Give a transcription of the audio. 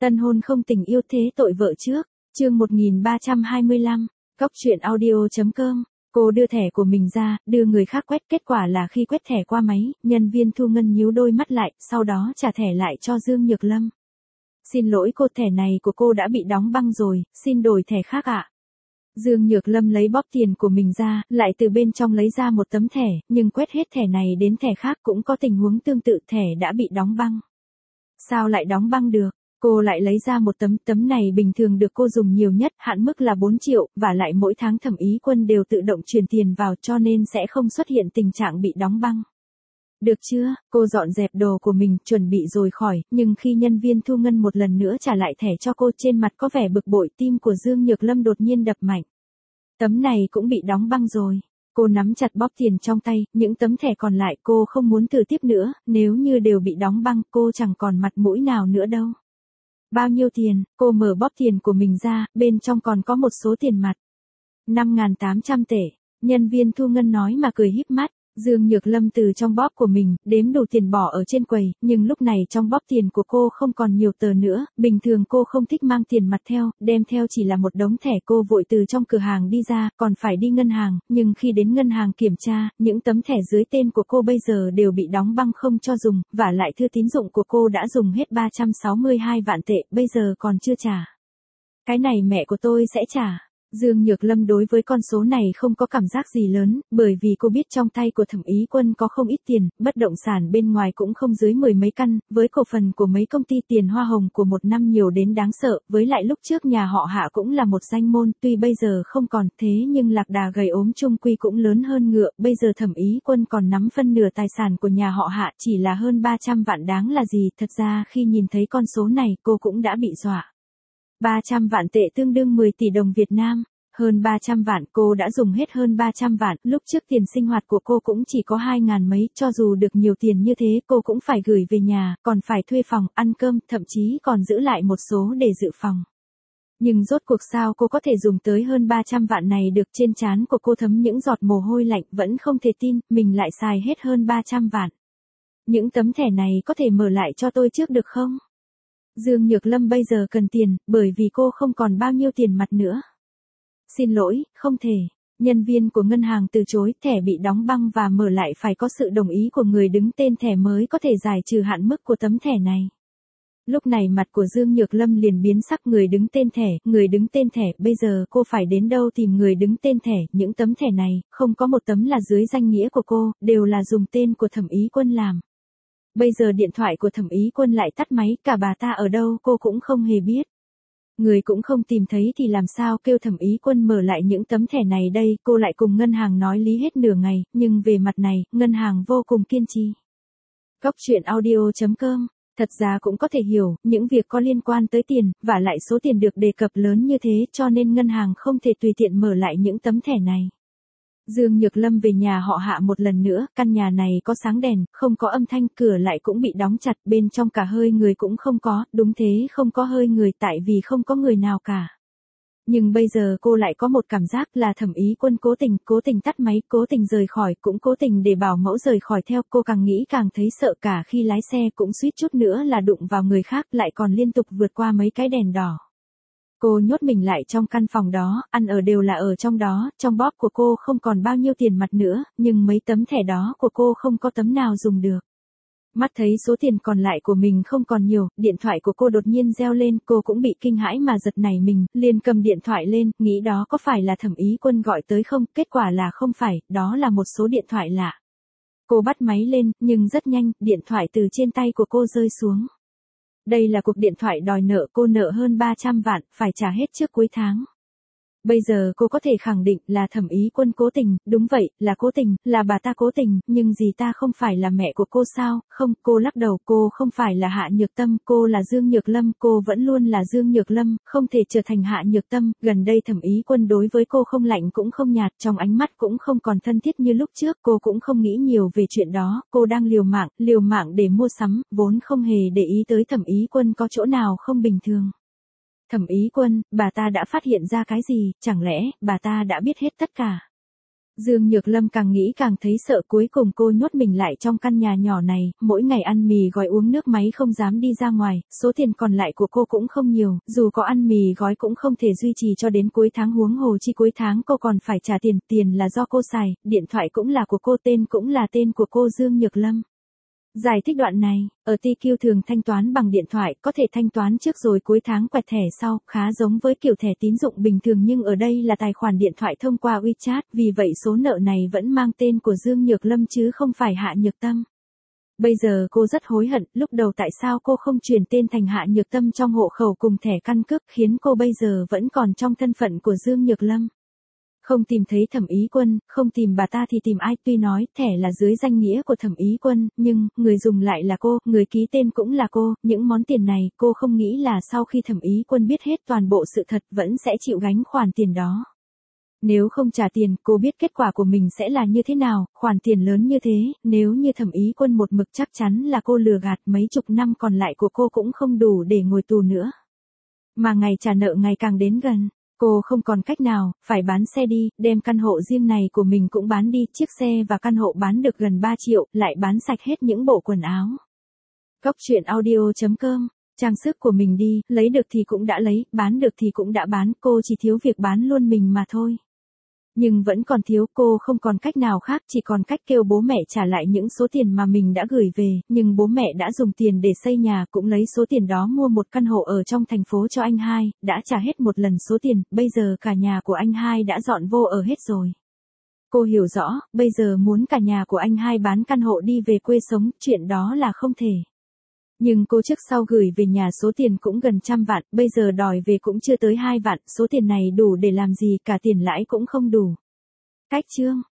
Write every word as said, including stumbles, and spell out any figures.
Tân hôn không tình yêu thế tội vợ trước, chương một nghìn ba trăm hai mươi lăm, Cóc truyện audio chấm com. Cô đưa thẻ của mình ra, đưa người khác quét, kết quả là khi quét thẻ qua máy, nhân viên thu ngân nhíu đôi mắt lại, sau đó trả thẻ lại cho Dương Nhược Lâm. Xin lỗi cô, thẻ này của cô đã bị đóng băng rồi, xin đổi thẻ khác ạ. Dương Nhược Lâm lấy bóp tiền của mình ra, lại từ bên trong lấy ra một tấm thẻ, nhưng quét hết thẻ này đến thẻ khác cũng có tình huống tương tự, thẻ đã bị đóng băng. Sao lại đóng băng được? Cô lại lấy ra một tấm, tấm này bình thường được cô dùng nhiều nhất, hạn mức là bốn triệu, và lại mỗi tháng Thẩm Ý Quân đều tự động chuyển tiền vào cho nên sẽ không xuất hiện tình trạng bị đóng băng. Được chưa, cô dọn dẹp đồ của mình, chuẩn bị rồi khỏi, nhưng khi nhân viên thu ngân một lần nữa trả lại thẻ cho cô, trên mặt có vẻ bực bội, tim của Dương Nhược Lâm đột nhiên đập mạnh. Tấm này cũng bị đóng băng rồi. Cô nắm chặt bóp tiền trong tay, những tấm thẻ còn lại cô không muốn thử tiếp nữa, nếu như đều bị đóng băng cô chẳng còn mặt mũi nào nữa đâu. Bao nhiêu tiền? Cô mở bóp tiền của mình ra, bên trong còn có một số tiền mặt. năm nghìn tám trăm tệ, nhân viên thu ngân nói mà cười híp mắt. Dương Nhược Lâm từ trong bóp của mình, đếm đủ tiền bỏ ở trên quầy, nhưng lúc này trong bóp tiền của cô không còn nhiều tờ nữa, bình thường cô không thích mang tiền mặt theo, đem theo chỉ là một đống thẻ. Cô vội từ trong cửa hàng đi ra, còn phải đi ngân hàng, nhưng khi đến ngân hàng kiểm tra, những tấm thẻ dưới tên của cô bây giờ đều bị đóng băng không cho dùng, và lại thư tín dụng của cô đã dùng hết ba trăm sáu mươi hai vạn tệ, bây giờ còn chưa trả. Cái này mẹ của tôi sẽ trả. Dương Nhược Lâm đối với con số này không có cảm giác gì lớn, bởi vì cô biết trong tay của Thẩm Ý Quân có không ít tiền, bất động sản bên ngoài cũng không dưới mười mấy căn, với cổ phần của mấy công ty, tiền hoa hồng của một năm nhiều đến đáng sợ, với lại lúc trước nhà họ Hạ cũng là một danh môn, tuy bây giờ không còn, thế nhưng lạc đà gầy ốm chung quy cũng lớn hơn ngựa, bây giờ Thẩm Ý Quân còn nắm phân nửa tài sản của nhà họ Hạ, chỉ là hơn ba trăm vạn đáng là gì, thật ra khi nhìn thấy con số này cô cũng đã bị dọa. ba trăm vạn tệ tương đương mười tỷ đồng Việt Nam. Hơn ba trăm vạn, cô đã dùng hết hơn ba trăm vạn, lúc trước tiền sinh hoạt của cô cũng chỉ có hai ngàn mấy, cho dù được nhiều tiền như thế cô cũng phải gửi về nhà, còn phải thuê phòng, ăn cơm, thậm chí còn giữ lại một số để dự phòng. Nhưng rốt cuộc sao cô có thể dùng tới hơn ba trăm vạn này được, trên trán của cô thấm những giọt mồ hôi lạnh, vẫn không thể tin, mình lại xài hết hơn ba trăm vạn. Những tấm thẻ này có thể mở lại cho tôi trước được không? Dương Nhược Lâm bây giờ cần tiền, bởi vì cô không còn bao nhiêu tiền mặt nữa. Xin lỗi, không thể. Nhân viên của ngân hàng từ chối, thẻ bị đóng băng và mở lại phải có sự đồng ý của người đứng tên thẻ mới có thể giải trừ hạn mức của tấm thẻ này. Lúc này mặt của Dương Nhược Lâm liền biến sắc, người đứng tên thẻ, người đứng tên thẻ, bây giờ cô phải đến đâu tìm người đứng tên thẻ, những tấm thẻ này, không có một tấm là dưới danh nghĩa của cô, đều là dùng tên của Thẩm Ý Quân làm. Bây giờ điện thoại của Thẩm Ý Quân lại tắt máy, cả bà ta ở đâu cô cũng không hề biết. Người cũng không tìm thấy thì làm sao kêu Thẩm Ý Quân mở lại những tấm thẻ này đây, cô lại cùng ngân hàng nói lý hết nửa ngày, nhưng về mặt này, ngân hàng vô cùng kiên trì. Cóc truyện audio chấm com, thật ra cũng có thể hiểu, những việc có liên quan tới tiền, và lại số tiền được đề cập lớn như thế cho nên ngân hàng không thể tùy tiện mở lại những tấm thẻ này. Dương Nhược Lâm về nhà họ Hạ một lần nữa, căn nhà này có sáng đèn, không có âm thanh, cửa lại cũng bị đóng chặt, bên trong cả hơi người cũng không có, đúng thế không có hơi người tại vì không có người nào cả. Nhưng bây giờ cô lại có một cảm giác là Thẩm Ý Quân cố tình, cố tình tắt máy, cố tình rời khỏi, cũng cố tình để bảo mẫu rời khỏi theo, cô càng nghĩ càng thấy sợ, cả khi lái xe cũng suýt chút nữa là đụng vào người khác, lại còn liên tục vượt qua mấy cái đèn đỏ. Cô nhốt mình lại trong căn phòng đó, ăn ở đều là ở trong đó, trong bóp của cô không còn bao nhiêu tiền mặt nữa, nhưng mấy tấm thẻ đó của cô không có tấm nào dùng được. Mắt thấy số tiền còn lại của mình không còn nhiều, điện thoại của cô đột nhiên reo lên, cô cũng bị kinh hãi mà giật nảy mình, liền cầm điện thoại lên, nghĩ đó có phải là Thẩm Ý Quân gọi tới không, kết quả là không phải, đó là một số điện thoại lạ. Cô bắt máy lên, nhưng rất nhanh, điện thoại từ trên tay của cô rơi xuống. Đây là cuộc điện thoại đòi nợ, cô nợ hơn ba trăm vạn, phải trả hết trước cuối tháng. Bây giờ cô có thể khẳng định là Thẩm Ý Quân cố tình, đúng vậy, là cố tình, là bà ta cố tình, nhưng gì ta không phải là mẹ của cô sao, không, cô lắc đầu, cô không phải là Hạ Nhược Tâm, cô là Dương Nhược Lâm, cô vẫn luôn là Dương Nhược Lâm, không thể trở thành Hạ Nhược Tâm, gần đây Thẩm Ý Quân đối với cô không lạnh cũng không nhạt, trong ánh mắt cũng không còn thân thiết như lúc trước, cô cũng không nghĩ nhiều về chuyện đó, cô đang liều mạng, liều mạng để mua sắm, vốn không hề để ý tới Thẩm Ý Quân có chỗ nào không bình thường. Thẩm Ý Quân, bà ta đã phát hiện ra cái gì, chẳng lẽ, bà ta đã biết hết tất cả. Dương Nhược Lâm càng nghĩ càng thấy sợ, cuối cùng cô nhốt mình lại trong căn nhà nhỏ này, mỗi ngày ăn mì gói uống nước máy không dám đi ra ngoài, số tiền còn lại của cô cũng không nhiều, dù có ăn mì gói cũng không thể duy trì cho đến cuối tháng, huống hồ chi cuối tháng cô còn phải trả tiền, tiền là do cô xài, điện thoại cũng là của cô, tên cũng là tên của cô Dương Nhược Lâm. Giải thích đoạn này, ở tê quy thường thanh toán bằng điện thoại, có thể thanh toán trước rồi cuối tháng quẹt thẻ sau, khá giống với kiểu thẻ tín dụng bình thường, nhưng ở đây là tài khoản điện thoại thông qua WeChat, vì vậy số nợ này vẫn mang tên của Dương Nhược Lâm chứ không phải Hạ Nhược Tâm. Bây giờ cô rất hối hận, lúc đầu tại sao cô không chuyển tên thành Hạ Nhược Tâm trong hộ khẩu cùng thẻ căn cước, khiến cô bây giờ vẫn còn trong thân phận của Dương Nhược Lâm. Không tìm thấy Thẩm Ý Quân, không tìm bà ta thì tìm ai, tuy nói thẻ là dưới danh nghĩa của Thẩm Ý Quân, nhưng, người dùng lại là cô, người ký tên cũng là cô, những món tiền này cô không nghĩ là sau khi Thẩm Ý Quân biết hết toàn bộ sự thật vẫn sẽ chịu gánh khoản tiền đó. Nếu không trả tiền, cô biết kết quả của mình sẽ là như thế nào, khoản tiền lớn như thế, nếu như Thẩm Ý Quân một mực chắc chắn là cô lừa gạt, mấy chục năm còn lại của cô cũng không đủ để ngồi tù nữa. Mà ngày trả nợ ngày càng đến gần. Cô không còn cách nào, phải bán xe đi, đem căn hộ riêng này của mình cũng bán đi, chiếc xe và căn hộ bán được gần ba triệu, lại bán sạch hết những bộ quần áo. Cóc truyện audio chấm com, trang sức của mình đi, lấy được thì cũng đã lấy, bán được thì cũng đã bán, cô chỉ thiếu việc bán luôn mình mà thôi. Nhưng vẫn còn thiếu, cô không còn cách nào khác, chỉ còn cách kêu bố mẹ trả lại những số tiền mà mình đã gửi về, nhưng bố mẹ đã dùng tiền để xây nhà, cũng lấy số tiền đó mua một căn hộ ở trong thành phố cho anh hai, đã trả hết một lần số tiền, bây giờ cả nhà của anh hai đã dọn vô ở hết rồi. Cô hiểu rõ, bây giờ muốn cả nhà của anh hai bán căn hộ đi về quê sống, chuyện đó là không thể. Nhưng cô trước sau gửi về nhà số tiền cũng gần trăm vạn, bây giờ đòi về cũng chưa tới hai vạn, số tiền này đủ để làm gì, cả tiền lãi cũng không đủ. Cách chương